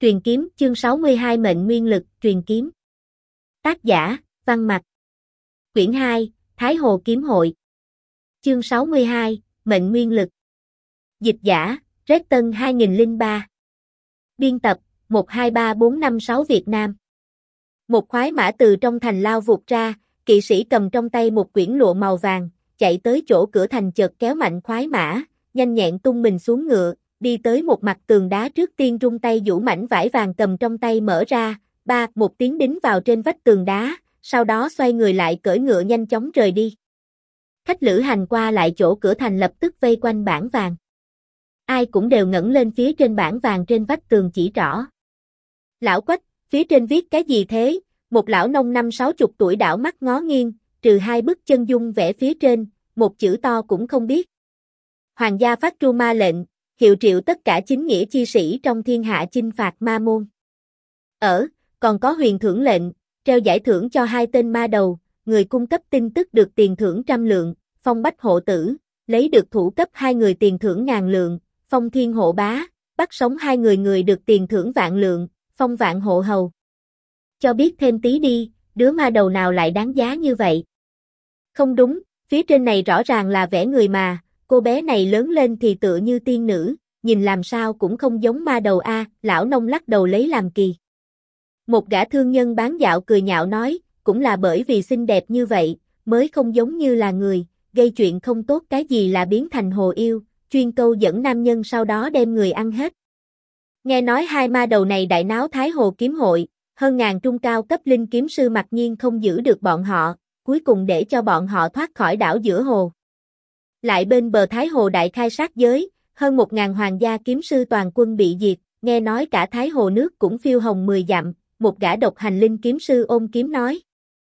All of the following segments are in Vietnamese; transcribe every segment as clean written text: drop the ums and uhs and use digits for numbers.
Truyền kiếm, chương 62 mệnh nguyên lực, truyền kiếm. Tác giả, Văn Mặc. Quyển 2, Thái Hồ Kiếm Hội. Chương 62, mệnh nguyên lực. Dịch giả, Red Tân 2003. Biên tập, 123456 Việt Nam. Một khoái mã từ trong thành lao vụt ra, kỵ sĩ cầm trong tay một quyển lụa màu vàng, chạy tới chỗ cửa thành chợt kéo mạnh khoái mã, nhanh nhẹn tung mình xuống ngựa, đi tới một mặt tường đá trước tiên rung tay giũ mảnh vải vàng cầm trong tay mở ra, một tiếng đính vào trên vách tường đá, sau đó xoay người lại cưỡi ngựa nhanh chóng rời đi. Khách lữ hành qua lại chỗ cửa thành lập tức vây quanh bảng vàng. Ai cũng đều ngẩng lên phía trên bảng vàng trên vách tường chỉ rõ. Lão Quách, phía trên viết cái gì thế? Một lão nông 50-60 tuổi đảo mắt ngó nghiêng, trừ hai bức chân dung vẽ phía trên, một chữ to cũng không biết. Hoàng gia phát tru ma lệnh, hiệu triệu tất cả chính nghĩa chi sĩ trong thiên hạ chinh phạt ma môn. Còn có huyền thưởng lệnh, treo giải thưởng cho 2 tên ma đầu, người cung cấp tin tức được tiền thưởng 100 lượng, phong bách hộ tử, lấy được thủ cấp 2 người tiền thưởng 1000 lượng, phong thiên hộ bá, bắt sống 2 người được tiền thưởng vạn lượng, phong vạn hộ hầu. Cho biết thêm tí đi, đứa ma đầu nào lại đáng giá như vậy? Không đúng, phía trên này rõ ràng là vẽ người mà, cô bé này lớn lên thì tựa như tiên nữ, nhìn làm sao cũng không giống ma đầu a, lão nông lắc đầu lấy làm kỳ. Một gã thương nhân bán dạo cười nhạo nói, cũng là bởi vì xinh đẹp như vậy, mới không giống như là người, gây chuyện không tốt cái gì là biến thành hồ yêu, chuyên câu dẫn nam nhân sau đó đem người ăn hết. Nghe nói 2 ma đầu này đại náo Thái Hồ Kiếm Hội, hơn ngàn trung cao cấp linh kiếm sư mặc nhiên không giữ được bọn họ, cuối cùng để cho bọn họ thoát khỏi đảo giữa hồ. Lại bên bờ Thái Hồ đại khai sát giới, hơn 1000 hoàng gia kiếm sư toàn quân bị diệt, nghe nói cả Thái Hồ nước cũng phiêu hồng 10 dặm, một gã độc hành linh kiếm sư ôm kiếm nói.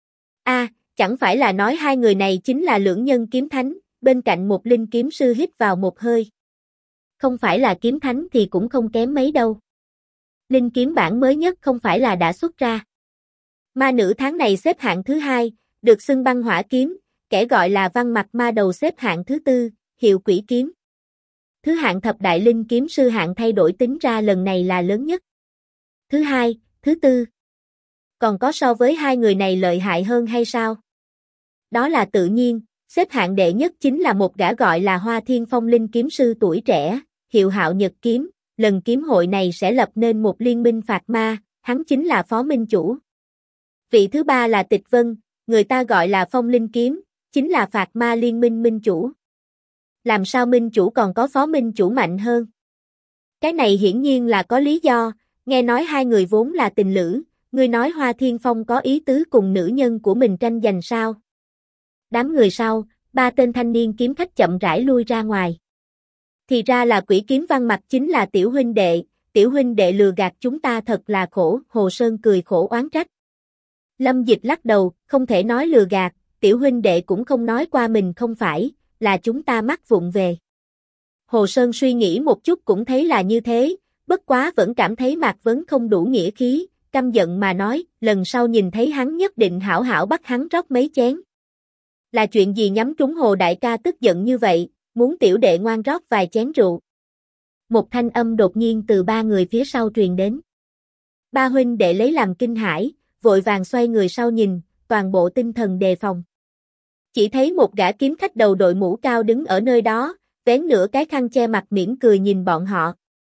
Chẳng phải là nói 2 người này chính là lưỡng nhân kiếm thánh, bên cạnh một linh kiếm sư hít vào một hơi. Không phải là kiếm thánh thì cũng không kém mấy đâu. Linh kiếm bản mới nhất không phải là đã xuất ra. Ma nữ tháng này xếp hạng thứ 2, được xưng băng hỏa kiếm, kẻ gọi là Văn Mặc ma đầu xếp hạng thứ 4, hiệu quỷ kiếm. Thứ hạng thập đại linh kiếm sư hạng thay đổi tính ra lần này là lớn nhất. Thứ 2, thứ 4. Còn có so với 2 người này lợi hại hơn hay sao? Đó là tự nhiên, xếp hạng đệ nhất chính là một gã gọi là Hoa Thiên Phong linh kiếm sư tuổi trẻ, hiệu Hạo Nhật kiếm, lần kiếm hội này sẽ lập nên một liên minh phạt ma, hắn chính là phó minh chủ. Vị thứ 3 là Tịch Vân, người ta gọi là Phong linh kiếm, chính là phạt ma liên minh minh chủ. Làm sao minh chủ còn có phó minh chủ mạnh hơn? Cái này hiển nhiên là có lý do, nghe nói 2 người vốn là tình lữ, ngươi nói Hoa Thiên Phong có ý tứ cùng nữ nhân của mình tranh giành sao? Đám người sau, 3 tên thanh niên kiếm khách chậm rãi lui ra ngoài. Thì ra là quỷ kiếm Văn Mặc chính là tiểu huynh đệ lừa gạt chúng ta thật là khổ, Hồ Sơn cười khổ oán trách. Lâm Dịch lắc đầu, không thể nói lừa gạt, tiểu huynh đệ cũng không nói qua mình không phải, là chúng ta mắc vụng về. Hồ Sơn suy nghĩ một chút cũng thấy là như thế, bất quá vẫn cảm thấy Mạc Vấn không đủ nghĩa khí, căm giận mà nói, lần sau nhìn thấy hắn nhất định hảo hảo bắt hắn rót mấy chén. Là chuyện gì nhắm trúng Hồ đại ca tức giận như vậy, muốn tiểu đệ ngoan rót vài chén rượu. Một thanh âm đột nhiên từ 3 người phía sau truyền đến. 3 huynh đệ lấy làm kinh hãi, vội vàng xoay người sau nhìn, toàn bộ tinh thần đề phòng. Chỉ thấy một gã kiếm khách đầu đội mũ cao đứng ở nơi đó, vén nửa cái khăn che mặt mỉm cười nhìn bọn họ.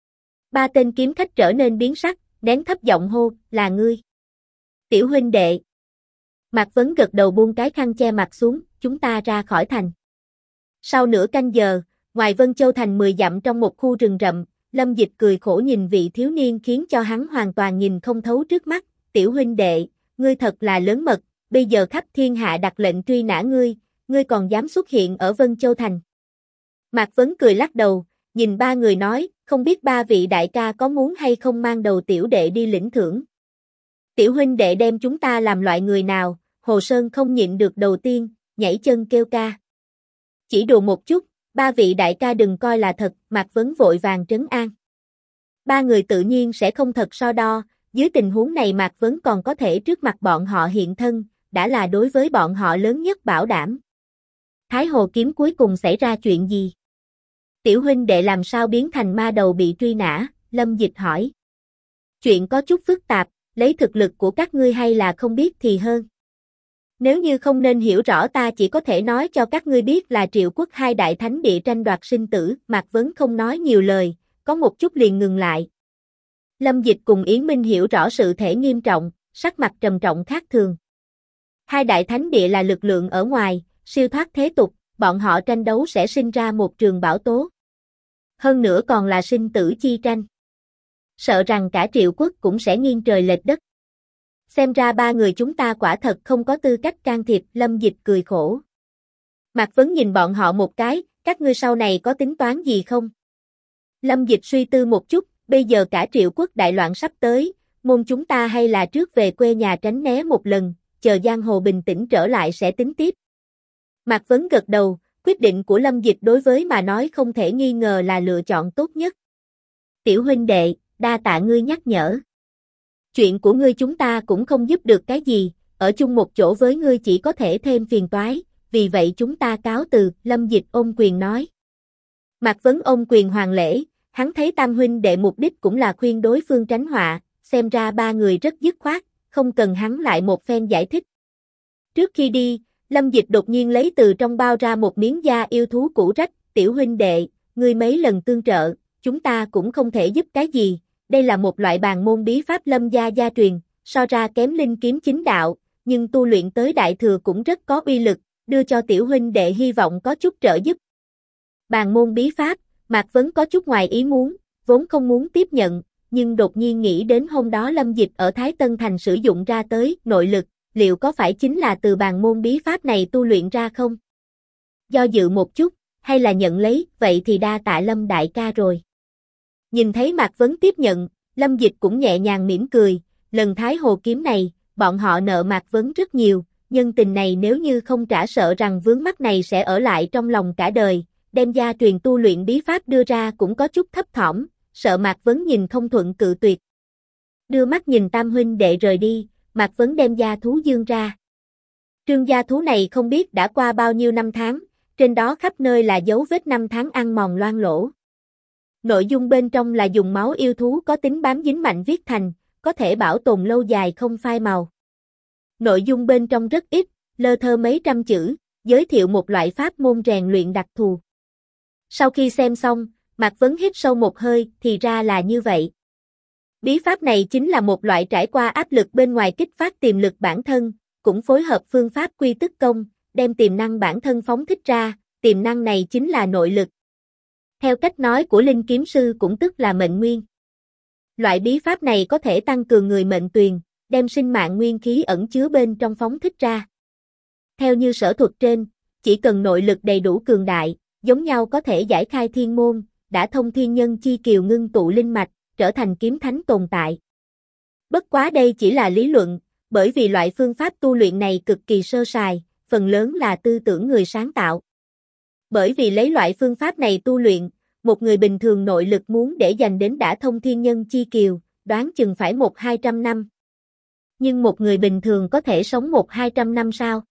3 tên kiếm khách trở nên biến sắc, nén thấp giọng hô, là ngươi. Tiểu huynh đệ. Mạc Vấn gật đầu buông cái khăn che mặt xuống, chúng ta ra khỏi thành. Sau nửa canh giờ, ngoài Vân Châu thành 10 dặm trong một khu rừng rậm, Lâm Dịch cười khổ nhìn vị thiếu niên khiến cho hắn hoàn toàn nhìn không thấu trước mắt, tiểu huynh đệ, ngươi thật là lớn mật, bây giờ khắp thiên hạ đặt lệnh truy nã ngươi còn dám xuất hiện ở Vân Châu thành. Mạc Vấn cười lắc đầu, nhìn 3 người nói, không biết 3 vị đại ca có muốn hay không mang đầu tiểu đệ đi lĩnh thưởng. Tiểu huynh đệ đem chúng ta làm loại người nào, Hồ Sơn không nhịn được đầu tiên, nhảy chân kêu ca. Chỉ đùa một chút, 3 vị đại ca đừng coi là thật, Mạc Vấn vội vàng trấn an. 3 người tự nhiên sẽ không thật so đo, dưới tình huống này Mạc Vấn còn có thể trước mặt bọn họ hiện thân, đã là đối với bọn họ lớn nhất bảo đảm. Thái Hồ kiếm cuối cùng xảy ra chuyện gì? Tiểu huynh đệ làm sao biến thành ma đầu bị truy nã, Lâm Dịch hỏi. Chuyện có chút phức tạp, lấy thực lực của các ngươi hay là không biết thì hơn. Nếu như không nên hiểu rõ ta chỉ có thể nói cho các ngươi biết là Triệu Quốc hai đại thánh địa tranh đoạt sinh tử, Mạc Vấn không nói nhiều lời, có một chút liền ngừng lại. Lâm Dịch cùng Yến Minh hiểu rõ sự thể nghiêm trọng, sắc mặt trầm trọng khác thường. Hai đại thánh địa là lực lượng ở ngoài, siêu thoát thế tục, bọn họ tranh đấu sẽ sinh ra một trường bão tố. Hơn nữa còn là sinh tử chi tranh. Sợ rằng cả Triệu Quốc cũng sẽ nghiêng trời lệch đất. Xem ra ba người chúng ta quả thật không có tư cách can thiệp, Lâm Dịch cười khổ. Mạc Vấn nhìn bọn họ một cái, các ngươi sau này có tính toán gì không? Lâm Dịch suy tư một chút, bây giờ cả Triệu Quốc đại loạn sắp tới, môn chúng ta hay là trước về quê nhà tránh né một lần, chờ giang hồ bình tĩnh trở lại sẽ tính tiếp. Mạc Vấn gật đầu, quyết định của Lâm Dịch đối với mà nói không thể nghi ngờ là lựa chọn tốt nhất. Tiểu huynh đệ, đa tạ ngươi nhắc nhở. Chuyện của ngươi chúng ta cũng không giúp được cái gì, ở chung một chỗ với ngươi chỉ có thể thêm phiền toái, vì vậy chúng ta cáo từ, Lâm Dịch ôm quyền nói. Mạc Vấn ôm quyền hoàng lễ, hắn thấy tam huynh đệ mục đích cũng là khuyên đối phương tránh họa, xem ra ba người rất dứt khoát, không cần hắn lại một phen giải thích. Trước khi đi, Lâm Dịch đột nhiên lấy từ trong bao ra một miếng da yêu thú cũ rách, tiểu huynh đệ, ngươi mấy lần tương trợ, chúng ta cũng không thể giúp cái gì, đây là một loại bàn môn bí pháp Lâm gia gia truyền, so ra kém linh kiếm chính đạo, nhưng tu luyện tới đại thừa cũng rất có uy lực, đưa cho tiểu huynh đệ hy vọng có chút trợ giúp. Bàn môn bí pháp, Mạc Vấn có chút ngoài ý muốn, vốn không muốn tiếp nhận, nhưng đột nhiên nghĩ đến hôm đó Lâm Dịch ở Thái Tân Thành sử dụng ra tới nội lực, liệu có phải chính là từ bàn môn bí pháp này tu luyện ra không? Do dự một chút, hay là nhận lấy, vậy thì đa tạ Lâm đại ca rồi. Nhìn thấy Mạc Vấn tiếp nhận, Lâm Dịch cũng nhẹ nhàng mỉm cười, lần Thái Hồ kiếm này, bọn họ nợ Mạc Vấn rất nhiều, nhân tình này nếu như không trả sợ rằng vướng mắc này sẽ ở lại trong lòng cả đời, đem gia truyền tu luyện bí pháp đưa ra cũng có chút thấp thỏm, sợ Mạc Vấn nhìn không thuận cự tuyệt. Đưa mắt nhìn tam huynh đệ rời đi, Mạc Vấn đem gia thú dương ra. Trương gia thú này không biết đã qua bao nhiêu năm tháng, trên đó khắp nơi là dấu vết năm tháng ăn mòn loang lỗ. Nội dung bên trong là dùng máu yêu thú có tính bám dính mạnh viết thành, có thể bảo tồn lâu dài không phai màu. Nội dung bên trong rất ít, lơ thơ mấy trăm chữ, giới thiệu một loại pháp môn rèn luyện đặc thù. Sau khi xem xong, Mạc Vấn hít sâu một hơi, thì ra là như vậy. Bí pháp này chính là một loại trải qua áp lực bên ngoài kích phát tiềm lực bản thân, cũng phối hợp phương pháp quy tức công, đem tiềm năng bản thân phóng thích ra, tiềm năng này chính là nội lực. Theo cách nói của Linh Kiếm Sư cũng tức là mệnh nguyên. Loại bí pháp này có thể tăng cường người mệnh tuyền, đem sinh mạng nguyên khí ẩn chứa bên trong phóng thích ra. Theo như sở thuật trên, chỉ cần nội lực đầy đủ cường đại, giống nhau có thể giải khai thiên môn, đã thông thiên nhân chi kiều ngưng tụ linh mạch, trở thành kiếm thánh tồn tại. Bất quá đây chỉ là lý luận, bởi vì loại phương pháp tu luyện này cực kỳ sơ sài, phần lớn là tư tưởng người sáng tạo. Bởi vì lấy loại phương pháp này tu luyện, một người bình thường nội lực muốn để dành đến đã thông thiên nhân chi kiều, đoán chừng phải 100-200 năm. Nhưng một người bình thường có thể sống 100-200 năm sao?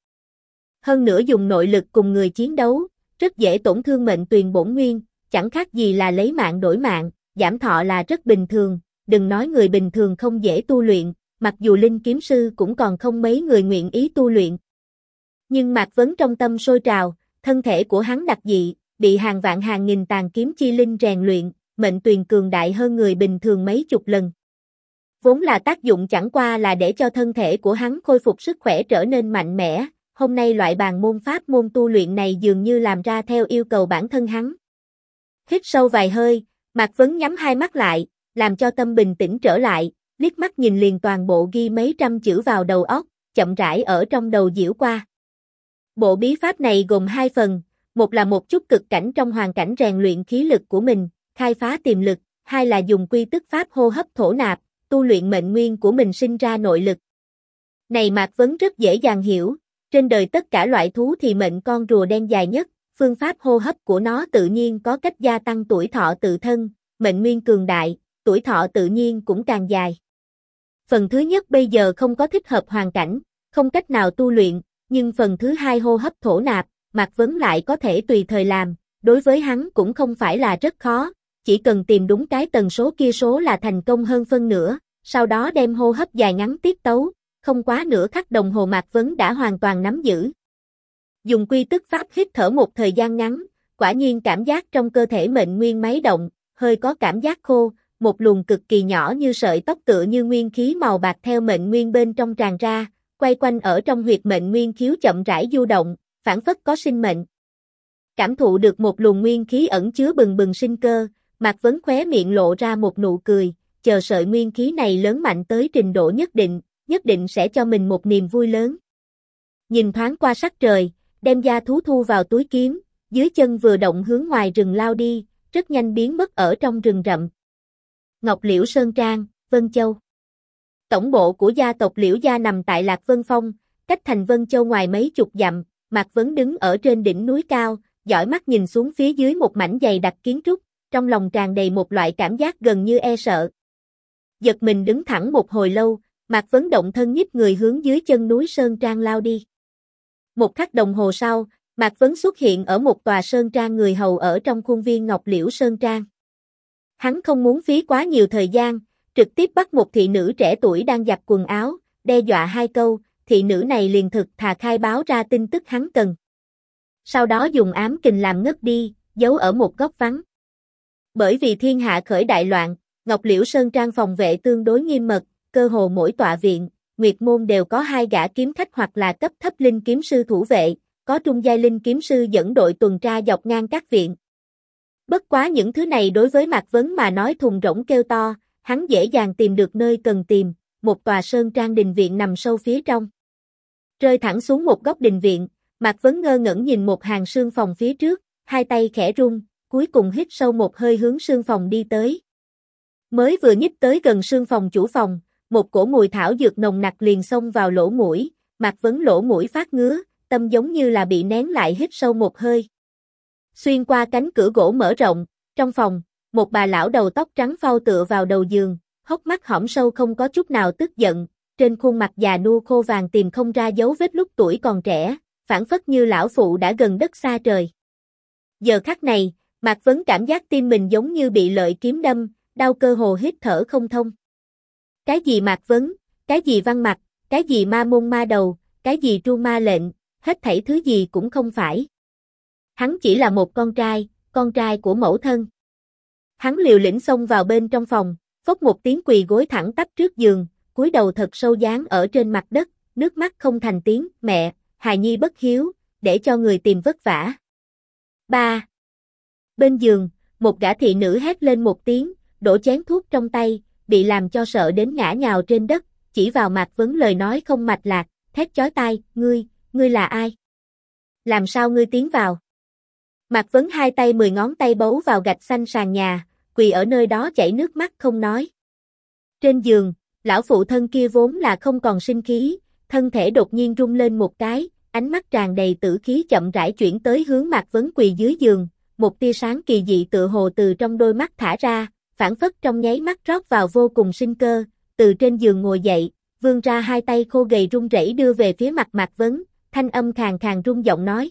Hơn nữa dùng nội lực cùng người chiến đấu, rất dễ tổn thương mệnh tuyền bổn nguyên, chẳng khác gì là lấy mạng đổi mạng, giảm thọ là rất bình thường, đừng nói người bình thường không dễ tu luyện, mặc dù Linh Kiếm Sư cũng còn không mấy người nguyện ý tu luyện. Nhưng Mạc Vấn trong tâm sôi trào, thân thể của hắn đặc dị, bị hàng vạn hàng nghìn tàn kiếm chi linh rèn luyện, mệnh tuyền cường đại hơn người bình thường mấy chục lần. Vốn là tác dụng chẳng qua là để cho thân thể của hắn khôi phục sức khỏe trở nên mạnh mẽ, hôm nay loại bàn môn pháp môn tu luyện này dường như làm ra theo yêu cầu bản thân hắn. Hít sâu vài hơi, Mạc Vấn nhắm hai mắt lại, làm cho tâm bình tĩnh trở lại, liếc mắt nhìn liền toàn bộ ghi mấy trăm chữ vào đầu óc, chậm rãi ở trong đầu diễu qua. Bộ bí pháp này gồm hai phần, một là một chút cực cảnh trong hoàn cảnh rèn luyện khí lực của mình, khai phá tiềm lực, hai là dùng quy tức pháp hô hấp thổ nạp, tu luyện mệnh nguyên của mình sinh ra nội lực. Này Mạc Vấn rất dễ dàng hiểu, trên đời tất cả loại thú thì mệnh con rùa đen dài nhất, phương pháp hô hấp của nó tự nhiên có cách gia tăng tuổi thọ tự thân, mệnh nguyên cường đại, tuổi thọ tự nhiên cũng càng dài. Phần thứ nhất bây giờ không có thích hợp hoàn cảnh, không cách nào tu luyện, nhưng phần thứ hai hô hấp thổ nạp, Mạc Vấn lại có thể tùy thời làm, đối với hắn cũng không phải là rất khó, chỉ cần tìm đúng cái tần số kia số là thành công hơn phân nửa, sau đó đem hô hấp dài ngắn tiết tấu, không quá nửa khắc đồng hồ Mạc Vấn đã hoàn toàn nắm giữ. Dùng quy tức pháp hít thở một thời gian ngắn, quả nhiên cảm giác trong cơ thể mệnh nguyên máy động, hơi có cảm giác khô, một luồng cực kỳ nhỏ như sợi tóc tựa như nguyên khí màu bạc theo mệnh nguyên bên trong tràn ra, quay quanh ở trong huyệt mệnh nguyên khiếu chậm rãi du động, phản phất có sinh mệnh. Cảm thụ được một luồng nguyên khí ẩn chứa bừng bừng sinh cơ, Mạc Vấn khóe miệng lộ ra một nụ cười, chờ sợi nguyên khí này lớn mạnh tới trình độ nhất định sẽ cho mình một niềm vui lớn. Nhìn thoáng qua sắc trời, đem gia thú thu vào túi kiếm, dưới chân vừa động hướng ngoài rừng lao đi, rất nhanh biến mất ở trong rừng rậm. Ngọc Liễu Sơn Trang, Vân Châu. Tổng bộ của gia tộc Liễu gia nằm tại Lạc Vân Phong, cách thành Vân Châu ngoài mấy chục dặm. Mạc Vấn đứng ở trên đỉnh núi cao, dõi mắt nhìn xuống phía dưới một mảnh dày đặc kiến trúc, trong lòng tràn đầy một loại cảm giác gần như e sợ. Giật mình đứng thẳng một hồi lâu, Mạc Vấn động thân nhích người hướng dưới chân núi Sơn Trang lao đi. Một khắc đồng hồ sau, Mạc Vấn xuất hiện ở một tòa Sơn Trang người hầu ở trong khuôn viên Ngọc Liễu Sơn Trang. Hắn không muốn phí quá nhiều thời gian, trực tiếp bắt một thị nữ trẻ tuổi đang giặt quần áo, đe dọa hai câu, thị nữ này liền thực thà khai báo ra tin tức hắn cần. Sau đó dùng ám kình làm ngất đi, giấu ở một góc vắng. Bởi vì thiên hạ khởi đại loạn, Ngọc Liễu Sơn Trang phòng vệ tương đối nghiêm mật, cơ hồ mỗi tọa viện, Nguyệt môn đều có 2 gã kiếm khách hoặc là cấp thấp linh kiếm sư thủ vệ, có trung giai linh kiếm sư dẫn đội tuần tra dọc ngang các viện. Bất quá những thứ này đối với Mạc Vấn mà nói thùng rỗng kêu to, hắn dễ dàng tìm được nơi cần tìm, một tòa Sơn Trang đình viện nằm sâu phía trong. Rơi thẳng xuống một góc đình viện, Mạc Vấn ngơ ngẩn nhìn một hàng sương phòng phía trước, hai tay khẽ run, cuối cùng hít sâu một hơi hướng sương phòng đi tới. Mới vừa nhích tới gần sương phòng chủ phòng, một cổ mùi thảo dược nồng nặc liền xông vào lỗ mũi, Mạc Vấn lỗ mũi phát ngứa, tâm giống như là bị nén lại hít sâu một hơi. Xuyên qua cánh cửa gỗ mở rộng, trong phòng, một bà lão đầu tóc trắng phau tựa vào đầu giường, hốc mắt hõm sâu không có chút nào tức giận, trên khuôn mặt già nua khô vàng tìm không ra dấu vết lúc tuổi còn trẻ, phảng phất như lão phụ đã gần đất xa trời. Giờ khắc này, Mạc Vấn cảm giác tim mình giống như bị lợi kiếm đâm, đau cơ hồ hít thở không thông. Cái gì Mạc Vấn, cái gì Văn Mặc, cái gì ma môn ma đầu, cái gì tru ma lệnh, hết thảy thứ gì cũng không phải. Hắn chỉ là một con trai của mẫu thân. Hắn liều lĩnh xông vào bên trong phòng, phốc một tiếng quỳ gối thẳng tắp trước giường, cúi đầu thật sâu dán ở trên mặt đất, nước mắt không thành tiếng, mẹ, hài nhi bất hiếu, để cho người tìm vất vả. Ba. Bên giường, một gã thị nữ hét lên một tiếng, đổ chén thuốc trong tay, bị làm cho sợ đến ngã nhào trên đất, chỉ vào Mạc Vấn lời nói không mạch lạc, thét chói tai, ngươi là ai? Làm sao ngươi tiến vào? Mạc Vấn hai tay 10 ngón tay bấu vào gạch xanh sàn nhà, quỳ ở nơi đó chảy nước mắt không nói. Trên giường, lão phụ thân kia vốn là không còn sinh khí, thân thể đột nhiên rung lên một cái, ánh mắt tràn đầy tử khí chậm rãi chuyển tới hướng Mạc Vấn quỳ dưới giường, một tia sáng kỳ dị tựa hồ từ trong đôi mắt thả ra, phảng phất trong nháy mắt rót vào vô cùng sinh cơ, từ trên giường ngồi dậy, vươn ra hai tay khô gầy run rẩy đưa về phía mặt Mạc Vấn, thanh âm khàn khàn run giọng nói.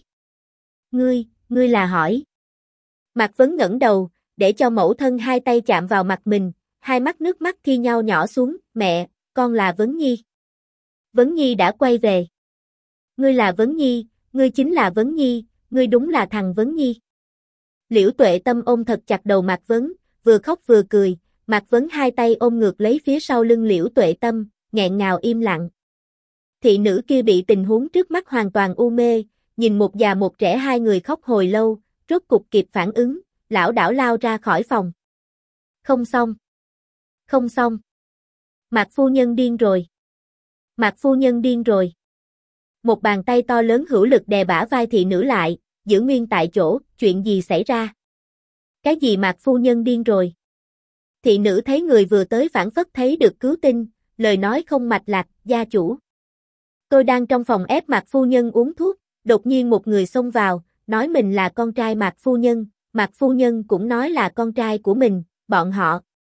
Ngươi là hỏi. Mạc Vấn ngẩng đầu, để cho mẫu thân hai tay chạm vào mặt mình, hai mắt nước mắt thi nhau nhỏ xuống, mẹ, con là Vấn Nhi. Vấn Nhi đã quay về. Ngươi là Vấn Nhi, ngươi chính là Vấn Nhi, ngươi đúng là thằng Vấn Nhi. Liễu Tuệ Tâm ôm thật chặt đầu Mạc Vấn, vừa khóc vừa cười, Mạc Vấn hai tay ôm ngược lấy phía sau lưng Liễu Tuệ Tâm, nghẹn ngào im lặng. Thị nữ kia bị tình huống trước mắt hoàn toàn u mê, nhìn một già một trẻ hai người khóc hồi lâu, rốt cục kịp phản ứng, lảo đảo lao ra khỏi phòng. Không xong. Không xong. Mạc phu nhân điên rồi. Mạc phu nhân điên rồi. Một bàn tay to lớn hữu lực đè bả vai thị nữ lại, giữ nguyên tại chỗ, chuyện gì xảy ra? Cái gì Mạc phu nhân điên rồi? Thị nữ thấy người vừa tới phản phất thấy được cứu tinh, lời nói không mạch lạc, gia chủ. Tôi đang trong phòng ép Mạc phu nhân uống thuốc, đột nhiên một người xông vào, nói mình là con trai Mạc phu nhân cũng nói là con trai của mình, bọn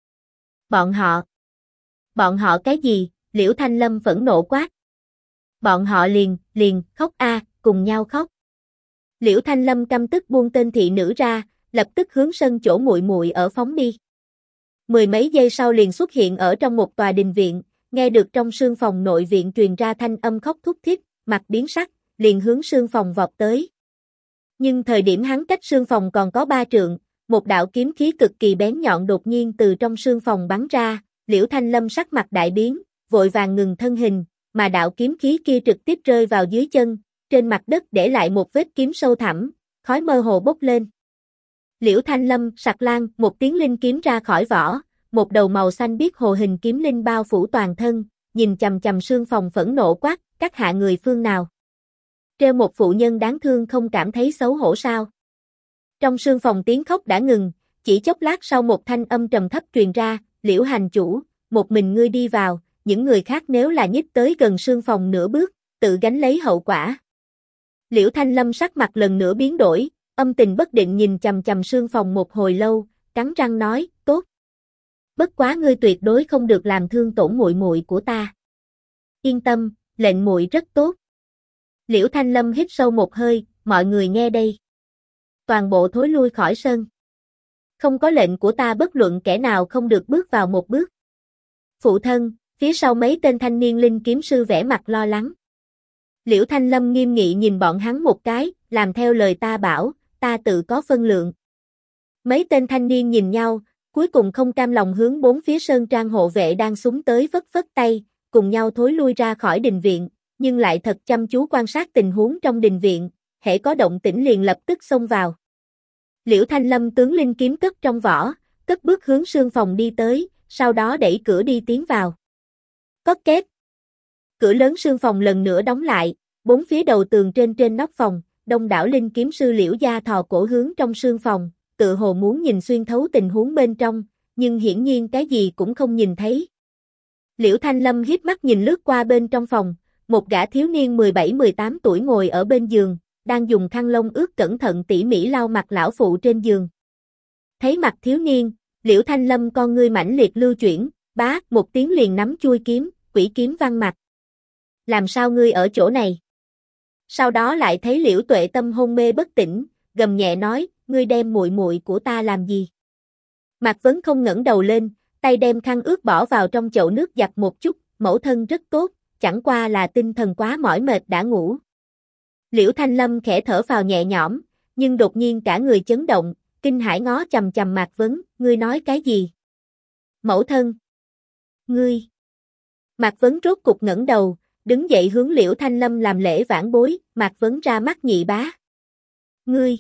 họ cái gì? Liễu Thanh Lâm phẫn nộ quát. Bọn họ liền khóc cùng nhau khóc. Liễu Thanh Lâm căm tức buông tên thị nữ ra, lập tức hướng sân chỗ muội muội ở phóng đi. Mười mấy giây sau liền xuất hiện ở trong một tòa đình viện, nghe được trong sương phòng nội viện truyền ra thanh âm khóc thút thít, mặt biến sắc, liền hướng sương phòng vọt tới. Nhưng thời điểm hắn cách sương phòng còn có 3 trượng, một đạo kiếm khí cực kỳ bén nhọn đột nhiên từ trong sương phòng bắn ra, Liễu Thanh Lâm sắc mặt đại biến, vội vàng ngừng thân hình, mà đạo kiếm khí kia trực tiếp rơi vào dưới chân, trên mặt đất để lại một vết kiếm sâu thẳm, khói mơ hồ bốc lên. Liễu Thanh Lâm sặc lang, một tiếng linh kiếm ra khỏi vỏ, một đầu màu xanh biếc hồ hình kiếm linh bao phủ toàn thân, nhìn chằm chằm sương phòng phẫn nộ quát, các hạ người phương nào? Treo một phụ nhân đáng thương không cảm thấy xấu hổ sao? Trong sương phòng tiếng khóc đã ngừng, chỉ chốc lát sau một thanh âm trầm thấp truyền ra, Liễu hành chủ, một mình ngươi đi vào, những người khác nếu là nhích tới gần sương phòng nửa bước, tự gánh lấy hậu quả. Liễu Thanh Lâm sắc mặt lần nữa biến đổi, âm tình bất định nhìn chằm chằm sương phòng một hồi lâu, cắn răng nói, tốt. Bất quá ngươi tuyệt đối không được làm thương tổn muội muội của ta. Yên tâm, lệnh muội rất tốt. Liễu Thanh Lâm hít sâu một hơi, mọi người nghe đây. Toàn bộ thối lui khỏi sân. Không có lệnh của ta bất luận kẻ nào không được bước vào một bước. Phụ thân, phía sau mấy tên thanh niên linh kiếm sư vẽ mặt lo lắng. Liễu Thanh Lâm nghiêm nghị nhìn bọn hắn một cái, làm theo lời ta bảo, ta tự có phân lượng. Mấy tên thanh niên nhìn nhau, cuối cùng không cam lòng hướng bốn phía sơn trang hộ vệ đang súng tới phất phất tay, cùng nhau thối lui ra khỏi đình viện, nhưng lại thật chăm chú quan sát tình huống trong đình viện, hễ có động tĩnh liền lập tức xông vào. Liễu Thanh Lâm tướng linh kiếm cất trong vỏ, cất bước hướng sương phòng đi tới, sau đó đẩy cửa đi tiến vào. Có két. Cửa lớn sương phòng lần nữa đóng lại, bốn phía đầu tường trên nóc phòng, đông đảo linh kiếm sư Liễu gia thò cổ hướng trong sương phòng, tự hồ muốn nhìn xuyên thấu tình huống bên trong, nhưng hiển nhiên cái gì cũng không nhìn thấy. Liễu Thanh Lâm híp mắt nhìn lướt qua bên trong phòng, một gã thiếu niên 17-18 tuổi ngồi ở bên giường, đang dùng khăn lông ướt cẩn thận tỉ mỉ lau mặt lão phụ trên giường. Thấy mặt thiếu niên, Liễu Thanh Lâm con ngươi mãnh liệt lưu chuyển, bá, một tiếng liền nắm chui kiếm, quỷ kiếm văng mặt. Làm sao ngươi ở chỗ này? Sau đó lại thấy Liễu Tuệ Tâm hôn mê bất tỉnh, gầm nhẹ nói, ngươi đem muội muội của ta làm gì? Mạc Vấn không ngẩng đầu lên, tay đem khăn ướt bỏ vào trong chậu nước giặt một chút, mẫu thân rất tốt, chẳng qua là tinh thần quá mỏi mệt đã ngủ. Liễu Thanh Lâm khẽ thở phào nhẹ nhõm, nhưng đột nhiên cả người chấn động, kinh hãi ngó chằm chằm Mạc Vấn, ngươi nói cái gì? Mẫu thân. Ngươi. Mạc Vấn rốt cục ngẩng đầu, đứng dậy hướng Liễu Thanh Lâm làm lễ vãn bối, Mạc Vấn ra mắt nhị bá. Ngươi.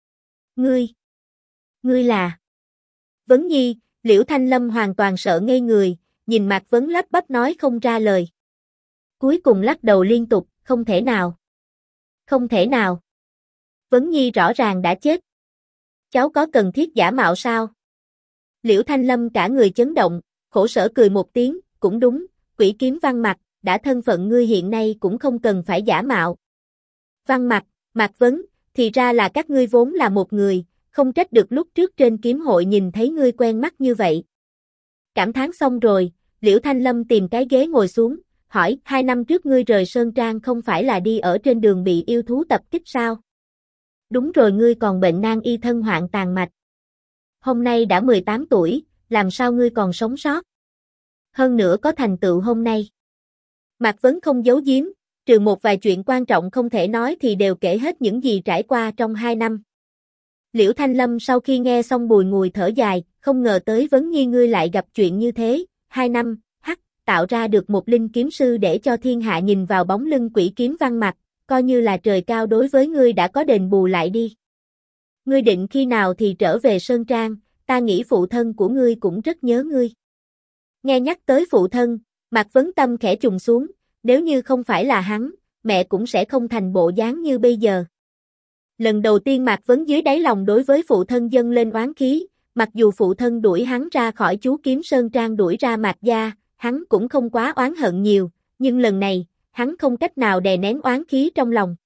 Ngươi là. Vấn Nhi, Liễu Thanh Lâm hoàn toàn sợ ngây người, nhìn Mạc Vấn lắp bắp nói không ra lời. Cuối cùng lắc đầu liên tục, không thể nào. Không thể nào. Vấn Nhi rõ ràng đã chết. Cháu có cần thiết giả mạo sao? Liễu Thanh Lâm cả người chấn động, khổ sở cười một tiếng, cũng đúng, quỷ kiếm Văn Mặc, đã thân phận ngươi hiện nay cũng không cần phải giả mạo. Văn Mặc, Mạc Vấn, thì ra là các ngươi vốn là một người, không trách được lúc trước trên kiếm hội nhìn thấy ngươi quen mắt như vậy. Cảm thán xong rồi, Liễu Thanh Lâm tìm cái ghế ngồi xuống, hỏi, 2 năm trước ngươi rời Sơn Trang không phải là đi ở trên đường bị yêu thú tập kích sao? Đúng rồi, ngươi còn bệnh nan y thân hoạn tàn mạch. Hôm nay đã 18 tuổi, làm sao ngươi còn sống sót? Hơn nữa có thành tựu hôm nay. Mạc Vấn không giấu giếm, trừ một vài chuyện quan trọng không thể nói thì đều kể hết những gì trải qua trong 2 năm. Liễu Thanh Lâm sau khi nghe xong bùi ngùi thở dài, không ngờ tới Vấn Nhi ngươi lại gặp chuyện như thế, 2 năm, tạo ra được một linh kiếm sư để cho thiên hạ nhìn vào bóng lưng quỷ kiếm Văn Mặc, coi như là trời cao đối với ngươi đã có đền bù lại đi. Ngươi định khi nào thì trở về Sơn Trang, ta nghĩ phụ thân của ngươi cũng rất nhớ ngươi. Nghe nhắc tới phụ thân, Mạc Vấn tâm khẽ trùng xuống, nếu như không phải là hắn, mẹ cũng sẽ không thành bộ dáng như bây giờ. Lần đầu tiên Mạc Vấn dưới đáy lòng đối với phụ thân dâng lên oán khí, mặc dù phụ thân đuổi hắn ra khỏi chú kiếm Sơn Trang đuổi ra Mạc gia, hắn cũng không quá oán hận nhiều, nhưng lần này, hắn không cách nào đè nén oán khí trong lòng.